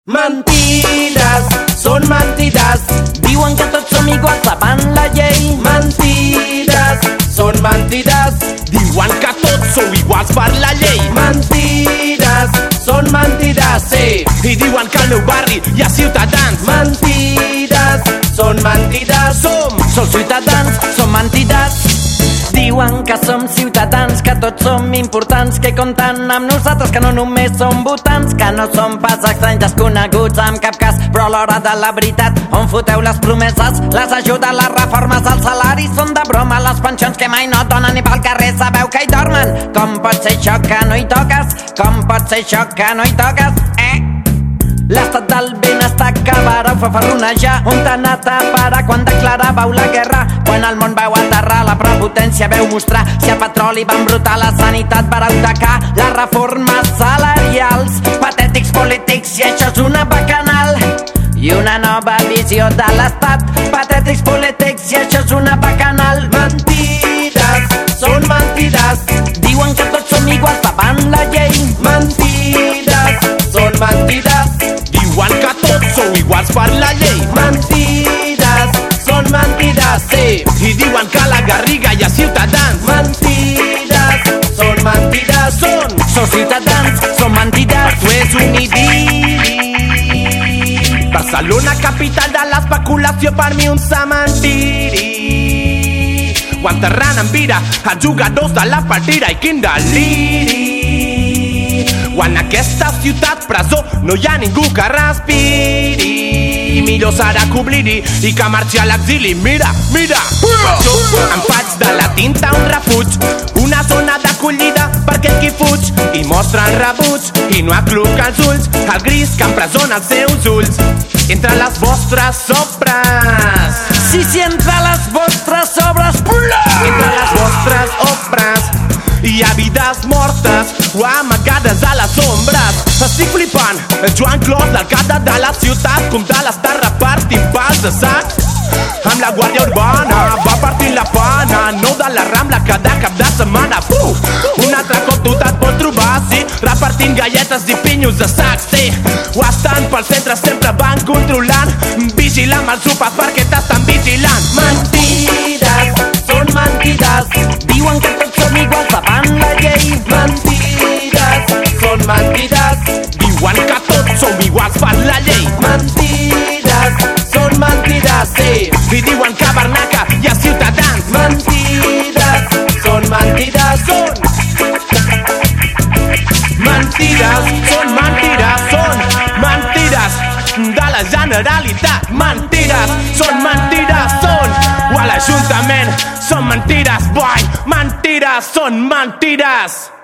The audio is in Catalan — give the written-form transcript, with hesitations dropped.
Mentides, són mentides. Diuen que tots som iguals davant la llei. Mentides, són mentides. Diuen que tots sou iguals per la llei. Mentides, són mentides, sí. I diuen que al meu barri hi ha ciutadans. Mentides, són mentides. Som ciutadans, som mentides. Diuen que som ciutadans, que tots som importants, que compten amb nosaltres, que no només som votants, que no som pas estranys desconeguts en cap cas, però a l'hora de la veritat, on foteu les promeses, les ajudes, les reformes, els salaris són de broma, les pensions que mai no donen ni pel carrer sabeu que hi dormen. Com pot ser això que no hi toques? Com pot ser això que no hi toques? L'estat del benestar que vareu fer ferronejar. On t'ha anat a parar quan declaràveu la guerra? Quan el món veu aterrar, la prepotència veu mostrar. Si el petroli va embrutar, la sanitat vareu tacar. Les reformes salarials, patètics polítics, i això és una bacanal. I una nova visió de l'estat. Patètics polítics, i això és una bacanal. Mentides, són mentides. Diuen que tots som iguals davant la llei. Mentides, són mentides. Diuen que tots sou iguals per la llei. Mentides, són mentides, sí. I diuen que a la Garriga hi ha ciutadans. Mentides, són mentides. Som ciutadans, som mentides. Tu és un idili. Barcelona, capital de l'especulació, per mi un cementiri. Ho enterrant en vida els jugadors de la partida, i quin deliri. O en aquesta ciutat presó no hi ha ningú que respiri. Millor serà que oblidi i que marxi a l'exili. Mira, mira, jo em faig de la tinta un refuig, una zona d'acollida per aquell qui fuig i mostra el rebuig i no acluca els ulls, el gris que empresona els seus ulls. Entre les vostres obres, sí, entre les vostres obres. entre les vostres obres hi ha vides mortes o amagades a les ombres. Estic flipant, Joan Clos, l'alcalde de la ciutat, com tal està repartint pals de sac. Amb la Guàrdia Urbana va partint la pana, nou de la Rambla cada cap de setmana. Un altre cop tu te't pots trobar, sí, repartint galletes i pinyos de sac, sí. O estan pel centre, sempre van controlant, vigilant els sopars perquè t'estan vigilant. Mentides, són mentides. Diuen que tots som iguals davant la llei. Mentides, són mentides. Diuen que tots sou iguals per la llei. Mentides, són mentides, sí. I diuen que a Barnaca hi ha ciutadans. Mentides, són mentides. Mentides, són mentides, són mentides de la Generalitat. Mentides, són mentides, són. O a l'Ajuntament són mentides, boy. Mentides, són mentides.